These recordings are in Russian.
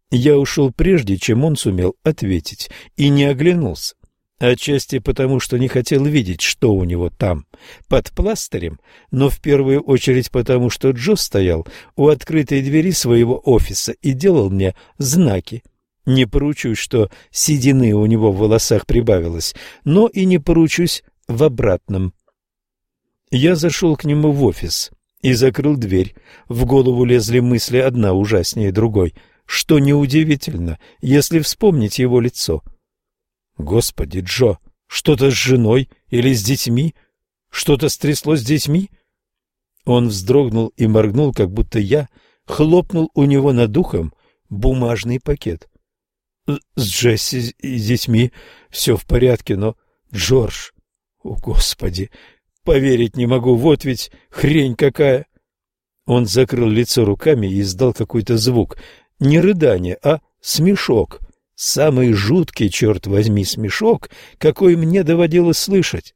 Я ушел прежде, чем он сумел ответить, и не оглянулся. Отчасти потому, что не хотел видеть, что у него там, под пластырем, но в первую очередь потому, что Джо стоял у открытой двери своего офиса и делал мне знаки. Не поручусь, что седины у него в волосах прибавилось, но и не поручусь в обратном. Я зашел к нему в офис и закрыл дверь. В голову лезли мысли одна ужаснее другой, что неудивительно, если вспомнить его лицо. Господи, Джо, что-то с женой или с детьми? Что-то стряслось с детьми? Он вздрогнул и моргнул, как будто я хлопнул у него над ухом бумажный пакет. С Джесси и детьми все в порядке, но... Джордж, о, Господи, поверить не могу, вот ведь хрень какая! Он закрыл лицо руками и издал какой-то звук. Не рыдание, а смешок. Самый жуткий, черт возьми, смешок, какой мне доводилось слышать.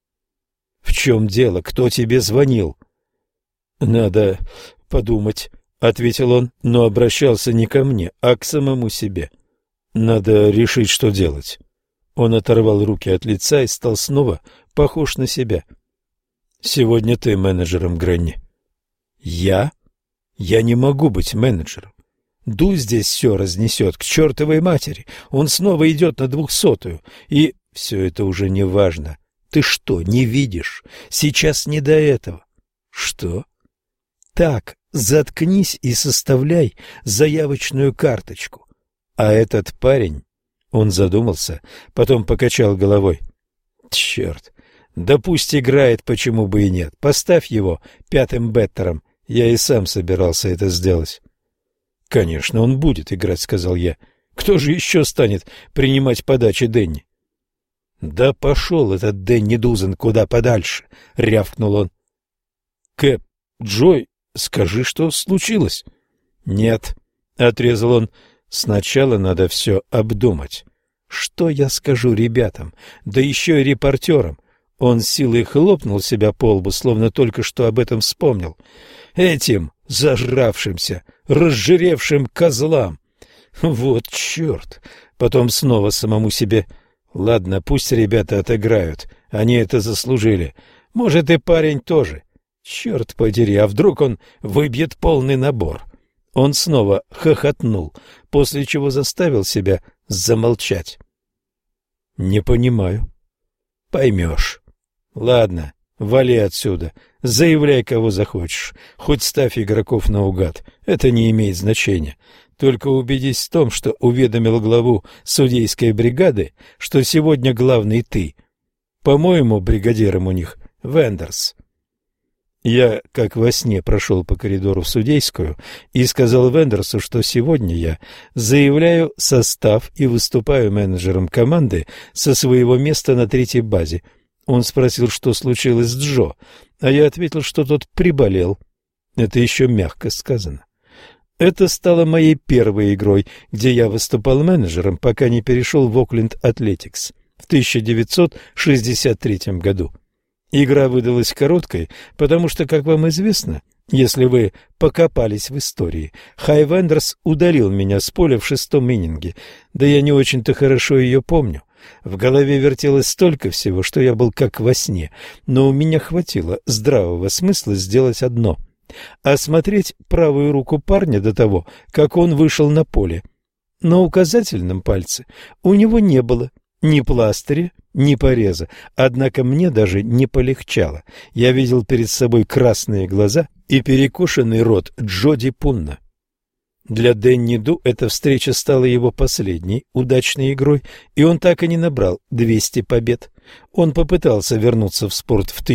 — В чем дело? Кто тебе звонил? — Надо подумать, — ответил он, но обращался не ко мне, а к самому себе. — Надо решить, что делать. Он оторвал руки от лица и стал снова похож на себя. — Сегодня ты менеджером, Грэнни. — Я? Я не могу быть менеджером. Ду здесь все разнесет к чертовой матери. Он снова идет на 200-ю. И все это уже не важно. Ты что, не видишь? Сейчас не до этого. Что? Так, заткнись и составляй заявочную карточку. А этот парень... Он задумался, потом покачал головой. Черт, да пусть играет, почему бы и нет. Поставь его пятым беттером. Я и сам собирался это сделать. — Конечно, он будет играть, — сказал я. — Кто же еще станет принимать подачи Дэнни? — Да пошел этот Дэнни Дузен куда подальше, — рявкнул он. — Кэп, Джой, скажи, что случилось? — Нет, — отрезал он, — сначала надо все обдумать. Что я скажу ребятам, да еще и репортерам? Он силой хлопнул себя по лбу, словно только что об этом вспомнил. Этим зажравшимся, разжиревшим козлам. Вот черт! Потом снова самому себе. Ладно, пусть ребята отыграют, они это заслужили. Может, и парень тоже. Черт подери, а вдруг он выбьет полный набор? Он снова хохотнул, после чего заставил себя замолчать. Не понимаю. Поймешь. Ладно, вали отсюда. Заявляй, кого захочешь. Хоть ставь игроков наугад. Это не имеет значения. Только убедись в том, что уведомил главу судейской бригады, что сегодня главный ты. По-моему, бригадиром у них Вендерс. Я, как во сне, прошел по коридору в судейскую и сказал Вендерсу, что сегодня я заявляю состав и выступаю менеджером команды со своего места на третьей базе. Он спросил, что случилось с Джо, а я ответил, что тот приболел. Это еще мягко сказано. Это стало моей первой игрой, где я выступал менеджером, пока не перешел в Окленд Атлетикс в 1963 году. Игра выдалась короткой, потому что, как вам известно, если вы покопались в истории, Хай Вендерс удалил меня с поля в 6-м иннинге, да я не очень-то хорошо ее помню. В голове вертелось столько всего, что я был как во сне, но у меня хватило здравого смысла сделать одно — осмотреть правую руку парня до того, как он вышел на поле. На указательном пальце у него не было ни пластыря, ни пореза, однако мне даже не полегчало. Я видел перед собой красные глаза и перекошенный рот Джоди Пунна. Для Дэнни Ду эта встреча стала его последней удачной игрой, и он так и не набрал 200 побед. Он попытался вернуться в спорт в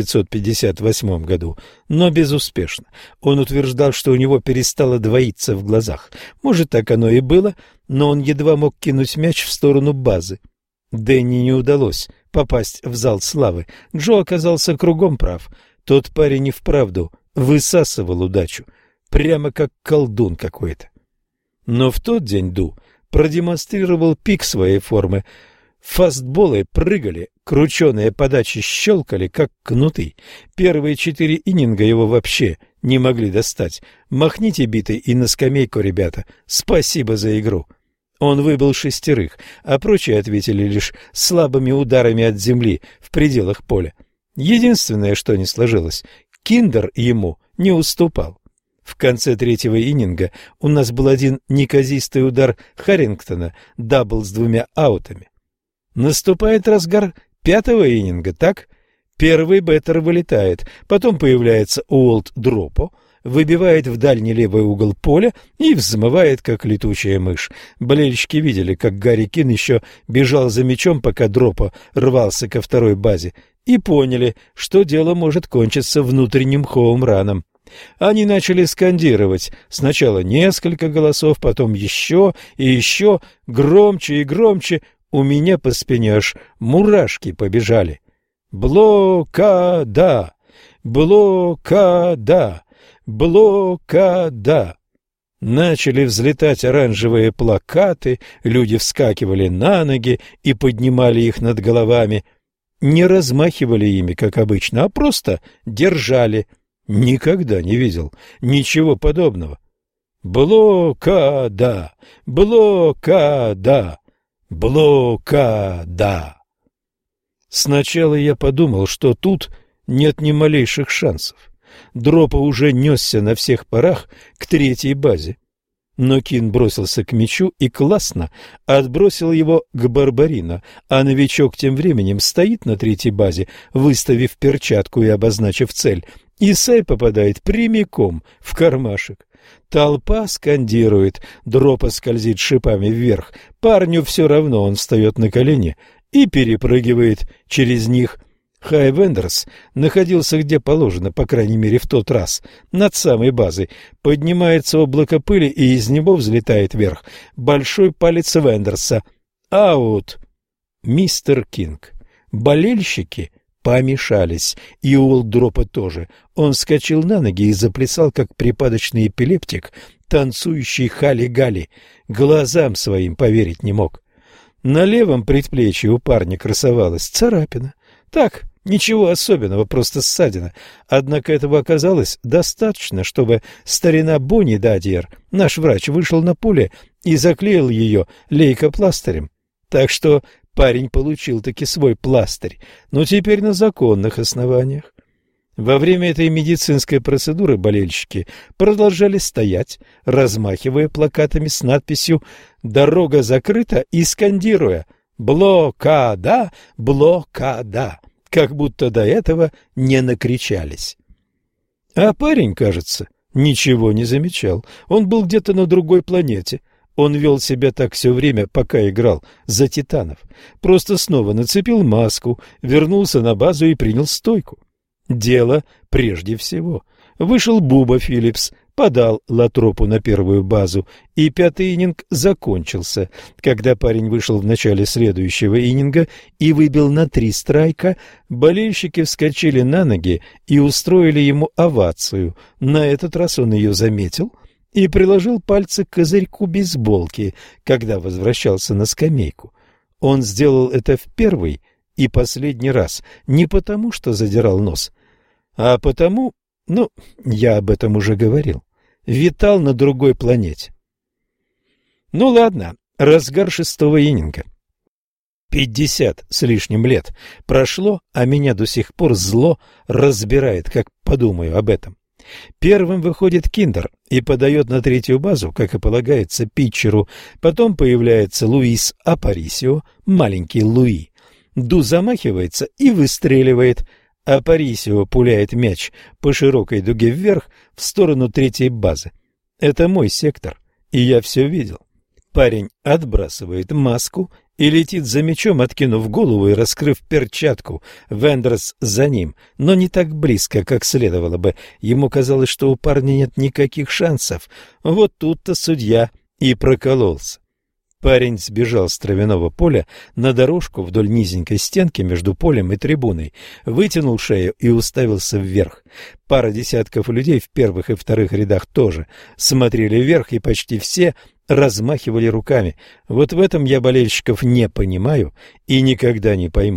1958 году, но безуспешно. Он утверждал, что у него перестало двоиться в глазах. Может, так оно и было, но он едва мог кинуть мяч в сторону базы. Дэнни не удалось попасть в зал славы. Джо оказался кругом прав. Тот парень и вправду высасывал удачу, прямо как колдун какой-то. Но в тот день Ду продемонстрировал пик своей формы. Фастболы прыгали, крученые подачи щелкали, как кнуты. Первые 4 иннинга его вообще не могли достать. Махните битой и на скамейку, ребята. Спасибо за игру. Он выбил 6, а прочие ответили лишь слабыми ударами от земли в пределах поля. Единственное, что не сложилось, Киндер ему не уступал. В конце 3-го иннинга у нас был один неказистый удар Харрингтона, дабл с 2 аутами. Наступает разгар 5-го иннинга, так? Первый беттер вылетает, потом появляется Уолт Дропо, выбивает в дальний левый угол поля и взмывает, как летучая мышь. Болельщики видели, как Гарри Кин еще бежал за мячом, пока Дропо рвался ко второй базе, и поняли, что дело может кончиться внутренним хоум-раном. Они начали скандировать. Сначала несколько голосов, потом еще и еще, громче и громче. У меня по спине аж мурашки побежали. Блокада! Блокада! Блокада! Начали взлетать оранжевые плакаты, люди вскакивали на ноги и поднимали их над головами. Не размахивали ими, как обычно, а просто держали. Никогда не видел ничего подобного. Блокада! Блокада! Блокада! Сначала я подумал, что тут нет ни малейших шансов. Дропо уже несся на всех парах к 3-й базе. Но Кин бросился к мячу и классно отбросил его к Барбарино, а новичок тем временем стоит на 3-й базе, выставив перчатку и обозначив цель, и сэй попадает прямиком в кармашек. Толпа скандирует, Дропо скользит шипами вверх, парню все равно, он встает на колени и перепрыгивает через них. Хай Вендерс находился где положено, по крайней мере в тот раз, над самой базой. Поднимается облако пыли, и из него взлетает вверх большой палец Вендерса. Аут! Мистер Кинг. Болельщики помешались, и Уолт Дропо тоже. Он вскочил на ноги и заплясал, как припадочный эпилептик, танцующий хали-гали. Глазам своим поверить не мог. На левом предплечье у парня красовалась царапина. Так, ничего особенного, просто ссадина. Однако этого оказалось достаточно, чтобы старина Бонни Дадьер, наш врач, вышел на поле и заклеил ее лейкопластырем. Так что парень получил таки свой пластырь, но теперь на законных основаниях. Во время этой медицинской процедуры болельщики продолжали стоять, размахивая плакатами с надписью «Дорога закрыта» и скандируя «Блокада! Блокада!», как будто до этого не накричались. А парень, кажется, ничего не замечал. Он был где-то на другой планете. Он вел себя так все время, пока играл за Титанов. Просто снова нацепил маску, вернулся на базу и принял стойку. Дело прежде всего. Вышел Буба Филлипс, подал Латропу на первую базу, и 5-й иннинг закончился. Когда парень вышел в начале следующего иннинга и выбил на 3 страйка, болельщики вскочили на ноги и устроили ему овацию. На этот раз он ее заметил и приложил пальцы к козырьку бейсболки, когда возвращался на скамейку. Он сделал это в первый и последний раз, не потому что задирал нос, а потому, я об этом уже говорил, витал на другой планете. Ну ладно, разгар 6-го иннинга. 50 с лишним лет прошло, а меня до сих пор зло разбирает, как подумаю об этом. Первым выходит Киндер и подает на 3-ю базу, как и полагается питчеру. Потом появляется Луис Апарисио, маленький Луи. Ду замахивается и выстреливает. Апарисио пуляет мяч по широкой дуге вверх в сторону 3-й базы. Это мой сектор, и я все видел. Парень отбрасывает маску и летит за мячом, откинув голову и раскрыв перчатку. Вендерс за ним, но не так близко, как следовало бы. Ему казалось, что у парня нет никаких шансов. Вот тут-то судья и прокололся. Парень сбежал с травяного поля на дорожку вдоль низенькой стенки между полем и трибуной, вытянул шею и уставился вверх. Пара десятков людей в первых и вторых рядах тоже смотрели вверх, и почти все размахивали руками. Вот в этом я болельщиков не понимаю и никогда не пойму.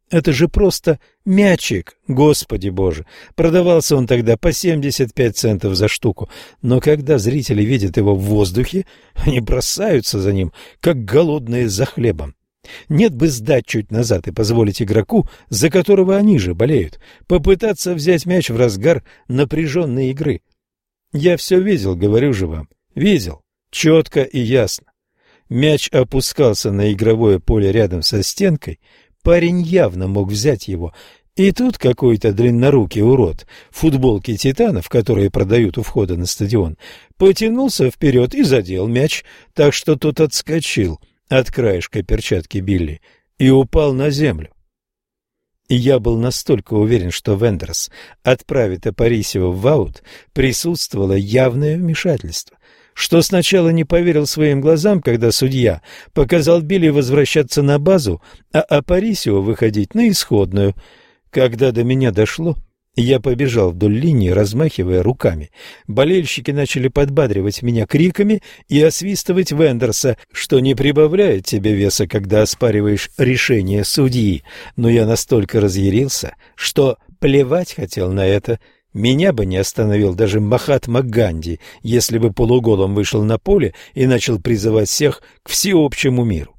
Это же просто мячик, Господи Боже! Продавался он тогда по 75 центов за штуку, но когда зрители видят его в воздухе, они бросаются за ним, как голодные за хлебом. Нет бы сдать чуть назад и позволить игроку, за которого они же болеют, попытаться взять мяч в разгар напряженной игры. Я все видел, говорю же вам, видел, четко и ясно. Мяч опускался на игровое поле рядом со стенкой, парень явно мог взять его, и тут какой-то длиннорукий урод в футболке титанов, которые продают у входа на стадион, потянулся вперед и задел мяч, так что тот отскочил от краешка перчатки Билли и упал на землю. И я был настолько уверен, что Вендерс отправит Апарисио в аут, присутствовало явное вмешательство, что сначала не поверил своим глазам, когда судья показал Билли возвращаться на базу, а Апарисио выходить на исходную. Когда до меня дошло, я побежал вдоль линии, размахивая руками. Болельщики начали подбадривать меня криками и освистывать Вендерса, что не прибавляет тебе веса, когда оспариваешь решение судьи. Но я настолько разъярился, что плевать хотел на это. Меня бы не остановил даже Махатма Ганди, если бы полуголым вышел на поле и начал призывать всех к всеобщему миру.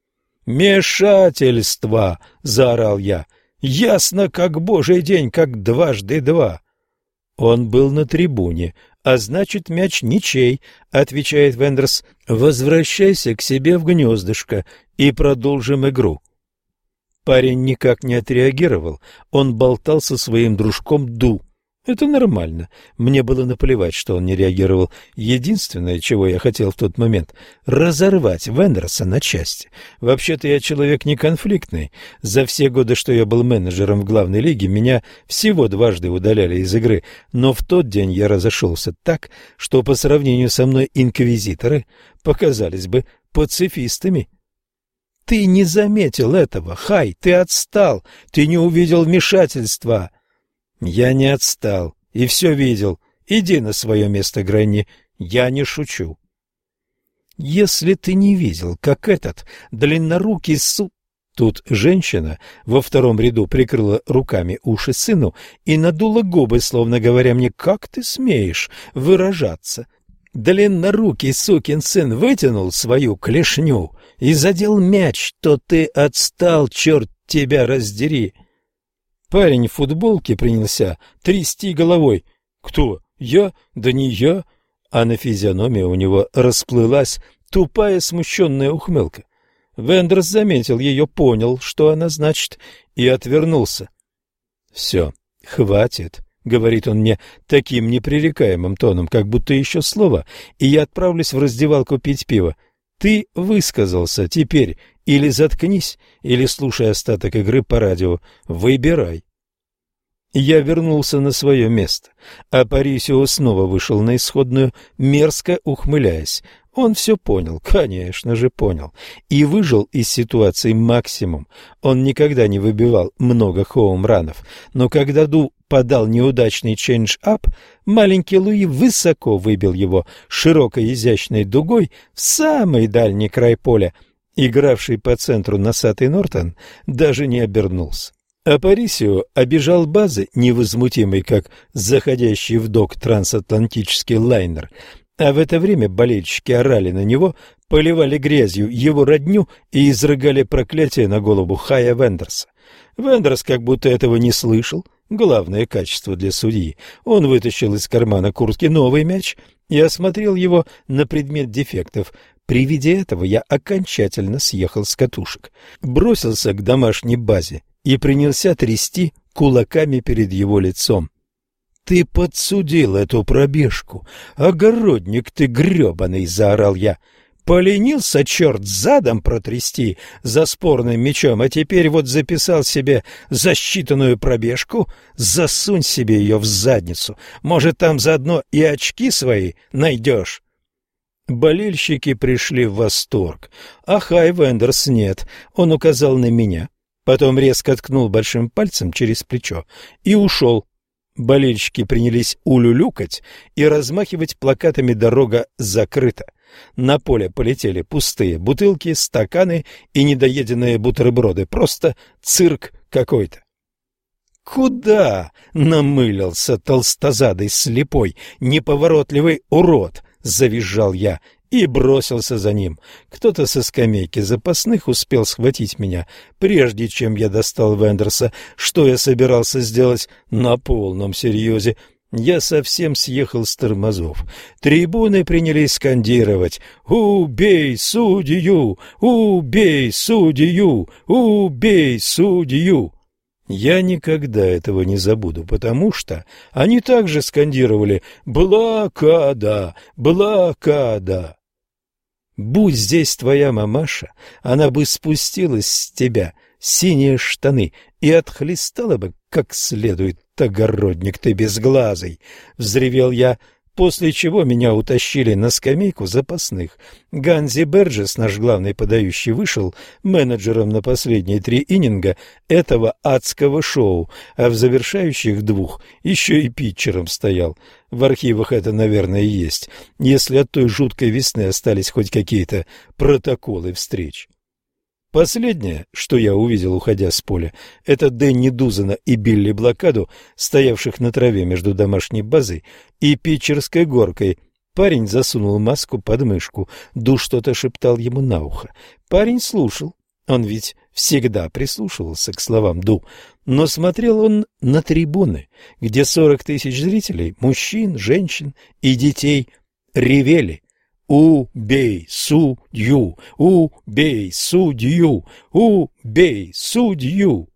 «Вмешательство!» — заорал я. «Ясно, как божий день, как дважды два». Он был на трибуне, а значит, мяч ничей, — отвечает Вендерс. «Возвращайся к себе в гнездышко и продолжим игру». Парень никак не отреагировал, он болтал со своим дружком Ду. Это нормально. Мне было наплевать, что он не реагировал. Единственное, чего я хотел в тот момент — разорвать Вендерса на части. Вообще-то я человек не конфликтный. За все годы, что я был менеджером в главной лиге, меня всего дважды удаляли из игры. Но в тот день я разошелся так, что по сравнению со мной инквизиторы показались бы пацифистами. Ты не заметил этого, Хай, ты отстал, ты не увидел вмешательства. Я не отстал и все видел. Иди на свое место, Грэнни, я не шучу. Если ты не видел, как этот длиннорукий Тут женщина во втором ряду прикрыла руками уши сыну и надула губы, словно говоря мне: «Как ты смеешь выражаться?» Длиннорукий сукин сын вытянул свою клешню и задел мяч, то ты отстал, черт тебя раздери. Парень в футболке принялся трясти головой. «Кто? Я? Да не я!» А на физиономии у него расплылась тупая смущенная ухмылка. Вендерс заметил ее, понял, что она значит, и отвернулся. «Все, хватит», — говорит он мне таким непререкаемым тоном, как будто еще слово, и я отправлюсь в раздевалку пить пиво. «Ты высказался, теперь или заткнись, или слушай остаток игры по радио. Выбирай». Я вернулся на свое место, а Апарисио снова вышел на исходную, мерзко ухмыляясь. Он все понял, конечно же понял, и выжил из ситуации максимум. Он никогда не выбивал много хоум-ранов, но когда Ду подал неудачный чейндж-ап, маленький Луи высоко выбил его широкой изящной дугой в самый дальний край поля. Игравший по центру носатый Нортон даже не обернулся. Апарисио обежал базы, невозмутимый, как заходящий в док трансатлантический лайнер, а в это время болельщики орали на него, поливали грязью его родню и изрыгали проклятие на голову Хая Вендерса. Вендерс как будто этого не слышал. Главное качество для судьи. Он вытащил из кармана куртки новый мяч и осмотрел его на предмет дефектов. При виде этого я окончательно съехал с катушек, бросился к домашней базе и принялся трясти кулаками перед его лицом. «Ты подсудил эту пробежку, огородник ты гребаный!» — заорал я. «Поленился, черт, задом протрясти за спорным мячом, а теперь вот записал себе засчитанную пробежку? Засунь себе ее в задницу, может, там заодно и очки свои найдешь». Болельщики пришли в восторг, а Хай Вендерс нет, он указал на меня, потом резко ткнул большим пальцем через плечо и ушел. Болельщики принялись улюлюкать и размахивать плакатами «Дорога закрыта». На поле полетели пустые бутылки, стаканы и недоеденные бутерброды. Просто цирк какой-то. «Куда?» — намылился толстозадый, слепой, неповоротливый урод, — завизжал я и бросился за ним. Кто-то со скамейки запасных успел схватить меня, прежде чем я достал Вендерса. Что я собирался сделать на полном серьезе? Я совсем съехал с тормозов. Трибуны принялись скандировать: «Убей судью! Убей судью! Убей судью!» Я никогда этого не забуду, потому что они также скандировали: «Блокада! Блокада!» Будь здесь твоя мамаша, она бы спустила с тебя синие штаны и отхлестала бы как следует. «Огородник ты безглазый!» — взревел я, после чего меня утащили на скамейку запасных. Ганзи Берджес, наш главный подающий, вышел менеджером на последние 3 иннинга этого адского шоу, а в завершающих 2 еще и питчером стоял. В архивах это, наверное, и есть, если от той жуткой весны остались хоть какие-то протоколы встреч. Последнее, что я увидел, уходя с поля, это Дэнни Дузена и Билли Блокаду, стоявших на траве между домашней базой и питчерской горкой. Парень засунул маску под мышку, Ду что-то шептал ему на ухо. Парень слушал, он ведь всегда прислушивался к словам Ду, но смотрел он на трибуны, где 40 тысяч зрителей, мужчин, женщин и детей, ревели: «Убей судью! Убей судью! Убей судью!»